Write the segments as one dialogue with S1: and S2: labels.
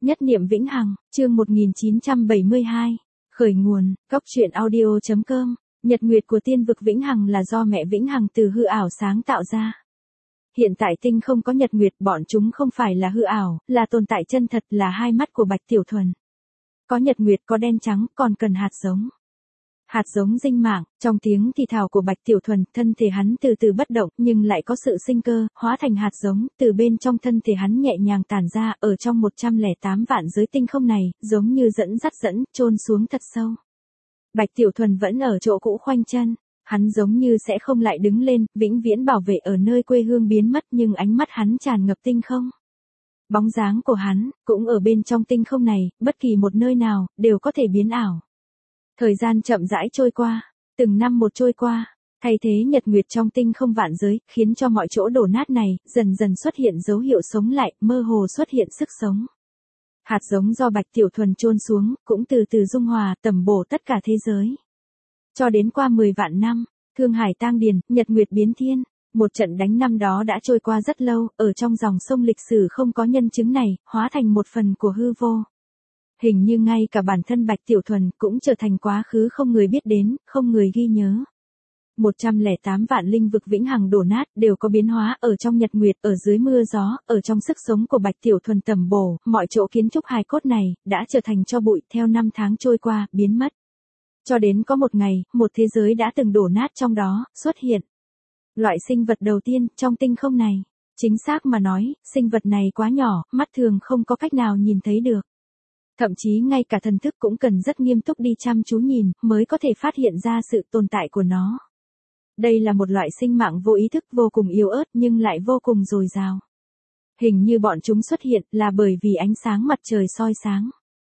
S1: Nhất niệm vĩnh hằng, chương 1972. Khởi nguồn, Cóc truyện audio.com. Nhật nguyệt của tiên vực vĩnh hằng là do mẹ vĩnh hằng từ hư ảo sáng tạo ra. Hiện tại tinh không có nhật nguyệt, bọn chúng không phải là hư ảo, là tồn tại chân thật, là hai mắt của Bạch Tiểu Thuần. Có nhật nguyệt, có đen trắng, còn cần hạt giống. Hạt giống dinh mạng, trong tiếng thì thào của Bạch Tiểu Thuần, thân thể hắn từ từ bất động, nhưng lại có sự sinh cơ, hóa thành hạt giống, từ bên trong thân thể hắn nhẹ nhàng tản ra, ở trong 108 vạn giới tinh không này, giống như dẫn, chôn xuống thật sâu. Bạch Tiểu Thuần vẫn ở chỗ cũ khoanh chân, hắn giống như sẽ không lại đứng lên, vĩnh viễn bảo vệ ở nơi quê hương biến mất, nhưng ánh mắt hắn tràn ngập tinh không. Bóng dáng của hắn, cũng ở bên trong tinh không này, bất kỳ một nơi nào, đều có thể biến ảo. Thời gian chậm rãi trôi qua, từng năm một trôi qua, thay thế nhật nguyệt trong tinh không vạn giới, khiến cho mọi chỗ đổ nát này, dần dần xuất hiện dấu hiệu sống lại, mơ hồ xuất hiện sức sống. Hạt giống do Bạch Tiểu Thuần chôn xuống, cũng từ từ dung hòa, tẩm bổ tất cả thế giới. Cho đến qua 10 vạn năm, Thương Hải tang điền, nhật nguyệt biến thiên, một trận đánh năm đó đã trôi qua rất lâu, ở trong dòng sông lịch sử không có nhân chứng này, hóa thành một phần của hư vô. Hình như ngay cả bản thân Bạch Tiểu Thuần cũng trở thành quá khứ không người biết đến, không người ghi nhớ. 108 vạn linh vực vĩnh hằng đổ nát đều có biến hóa ở trong nhật nguyệt, ở dưới mưa gió, ở trong sức sống của Bạch Tiểu Thuần tẩm bổ, mọi chỗ kiến trúc hài cốt này đã trở thành tro bụi, theo năm tháng trôi qua, biến mất. Cho đến có một ngày, một thế giới đã từng đổ nát trong đó, xuất hiện. Loại sinh vật đầu tiên trong tinh không này, chính xác mà nói, sinh vật này quá nhỏ, mắt thường không có cách nào nhìn thấy được. Thậm chí ngay cả thần thức cũng cần rất nghiêm túc đi chăm chú nhìn, mới có thể phát hiện ra sự tồn tại của nó. Đây là một loại sinh mạng vô ý thức, vô cùng yếu ớt nhưng lại vô cùng dồi dào. Hình như bọn chúng xuất hiện là bởi vì ánh sáng mặt trời soi sáng.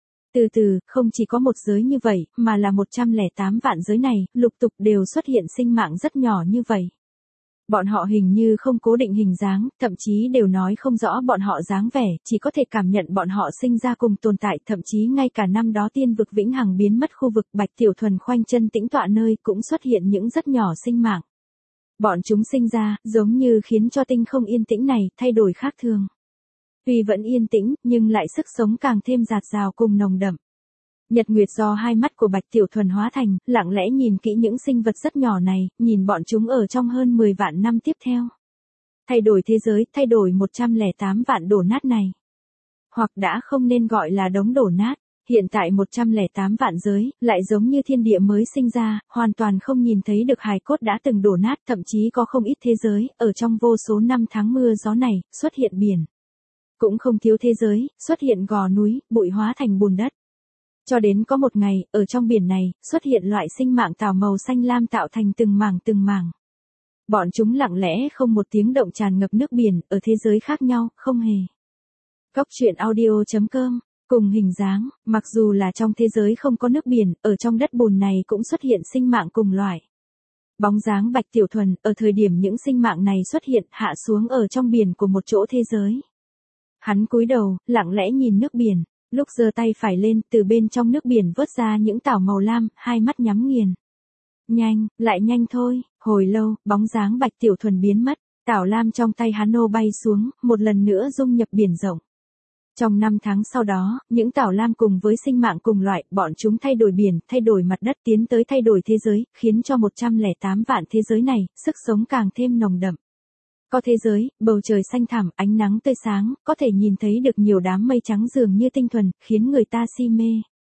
S1: Từ từ, không chỉ có một giới như vậy, mà là 108 vạn giới này, lục tục đều xuất hiện sinh mạng rất nhỏ như vậy. Bọn họ hình như không cố định hình dáng, thậm chí đều nói không rõ bọn họ dáng vẻ, chỉ có thể cảm nhận bọn họ sinh ra cùng tồn tại, thậm chí ngay cả năm đó tiên vực vĩnh hằng biến mất khu vực Bạch Tiểu Thuần khoanh chân tĩnh tọa nơi cũng xuất hiện những rất nhỏ sinh mạng. Bọn chúng sinh ra, giống như khiến cho tinh không yên tĩnh này thay đổi khác thường. Tuy vẫn yên tĩnh, nhưng lại sức sống càng thêm dạt dào cùng nồng đậm. Nhật nguyệt do hai mắt của Bạch Tiểu Thuần hóa thành, lặng lẽ nhìn kỹ những sinh vật rất nhỏ này, nhìn bọn chúng ở trong hơn 10 vạn năm tiếp theo. Thay đổi thế giới, thay đổi 108 vạn đổ nát này. Hoặc đã không nên gọi là đống đổ nát, hiện tại 108 vạn giới, lại giống như thiên địa mới sinh ra, hoàn toàn không nhìn thấy được hài cốt đã từng đổ nát, thậm chí có không ít thế giới, ở trong vô số năm tháng mưa gió này, xuất hiện biển. Cũng không thiếu thế giới, xuất hiện gò núi, bụi hóa thành bùn đất. Cho đến có một ngày, ở trong biển này, xuất hiện loại sinh mạng tảo màu xanh lam tạo thành từng mảng. Bọn chúng lặng lẽ không một tiếng động tràn ngập nước biển, ở thế giới khác nhau, không hề. Cóc truyện audio.com, cùng hình dáng, mặc dù là trong thế giới không có nước biển, ở trong đất bùn này cũng xuất hiện sinh mạng cùng loại. Bóng dáng Bạch Tiểu Thuần, ở thời điểm những sinh mạng này xuất hiện, hạ xuống ở trong biển của một chỗ thế giới. Hắn cúi đầu, lặng lẽ nhìn nước biển. Lúc giơ tay phải lên, từ bên trong nước biển vớt ra những tảo màu lam, hai mắt nhắm nghiền. Nhanh, lại nhanh thôi, hồi lâu, bóng dáng Bạch Tiểu Thuần biến mất, tảo lam trong tay hắn nô bay xuống, một lần nữa dung nhập biển rộng. Trong 5 tháng sau đó, những tảo lam cùng với sinh mạng cùng loại, bọn chúng thay đổi biển, thay đổi mặt đất, tiến tới thay đổi thế giới, khiến cho 108 vạn thế giới này, sức sống càng thêm nồng đậm. Có thế giới, bầu trời xanh thẳm, ánh nắng tươi sáng, có thể nhìn thấy được nhiều đám mây trắng dường như tinh thuần, khiến người ta si mê.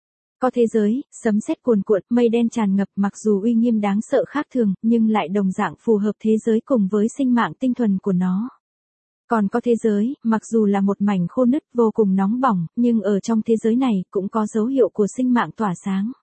S1: Có thế giới, sấm sét cuồn cuộn, mây đen tràn ngập, mặc dù uy nghiêm đáng sợ khác thường, nhưng lại đồng dạng phù hợp thế giới cùng với sinh mạng tinh thuần của nó. Còn có thế giới, mặc dù là một mảnh khô nứt vô cùng nóng bỏng, nhưng ở trong thế giới này cũng có dấu hiệu của sinh mạng tỏa sáng.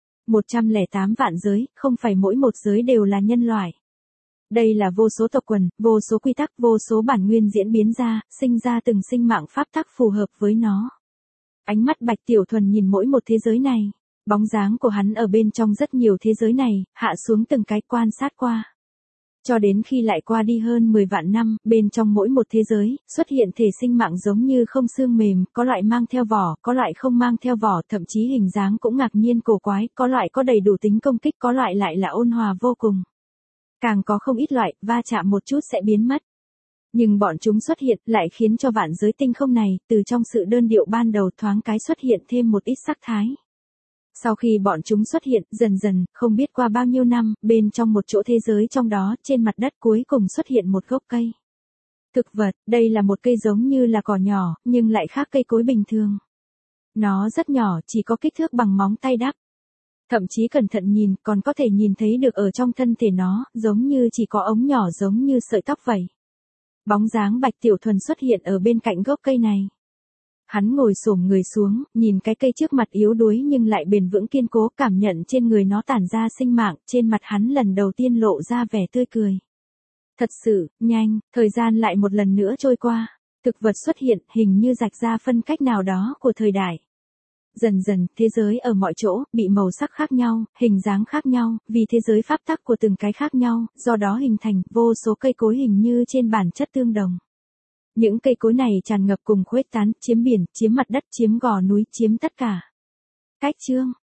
S1: 108 vạn giới, không phải mỗi một giới đều là nhân loại. Đây là vô số tộc quần, vô số quy tắc, vô số bản nguyên diễn biến ra, sinh ra từng sinh mạng pháp tắc phù hợp với nó. Ánh mắt Bạch Tiểu Thuần nhìn mỗi một thế giới này, bóng dáng của hắn ở bên trong rất nhiều thế giới này, hạ xuống từng cái quan sát qua. Cho đến khi lại qua đi hơn 10 vạn năm, bên trong mỗi một thế giới, xuất hiện thể sinh mạng giống như không xương mềm, có loại mang theo vỏ, có loại không mang theo vỏ, thậm chí hình dáng cũng ngạc nhiên cổ quái, có loại có đầy đủ tính công kích, có loại lại là ôn hòa vô cùng. Càng có không ít loại, va chạm một chút sẽ biến mất. Nhưng bọn chúng xuất hiện lại khiến cho vạn giới tinh không này, từ trong sự đơn điệu ban đầu thoáng cái xuất hiện thêm một ít sắc thái. Sau khi bọn chúng xuất hiện, dần dần, không biết qua bao nhiêu năm, bên trong một chỗ thế giới trong đó, trên mặt đất cuối cùng xuất hiện một gốc cây. Thực vật, đây là một cây giống như là cỏ nhỏ, nhưng lại khác cây cối bình thường. Nó rất nhỏ, chỉ có kích thước bằng móng tay đắp. Thậm chí cẩn thận nhìn, còn có thể nhìn thấy được ở trong thân thể nó, giống như chỉ có ống nhỏ giống như sợi tóc vậy. Bóng dáng Bạch Tiểu Thuần xuất hiện ở bên cạnh gốc cây này. Hắn ngồi xổm người xuống, nhìn cái cây trước mặt yếu đuối nhưng lại bền vững kiên cố, cảm nhận trên người nó tản ra sinh mạng, trên mặt hắn lần đầu tiên lộ ra vẻ tươi cười. Thật sự, nhanh, thời gian lại một lần nữa trôi qua. Thực vật xuất hiện, hình như rạch ra phân cách nào đó của thời đại. Dần dần, thế giới ở mọi chỗ, bị màu sắc khác nhau, hình dáng khác nhau, vì thế giới pháp tắc của từng cái khác nhau, do đó hình thành vô số cây cối hình như trên bản chất tương đồng. Những cây cối này tràn ngập cùng khuếch tán, chiếm biển, chiếm mặt đất, chiếm gò núi, chiếm tất cả. Cách chương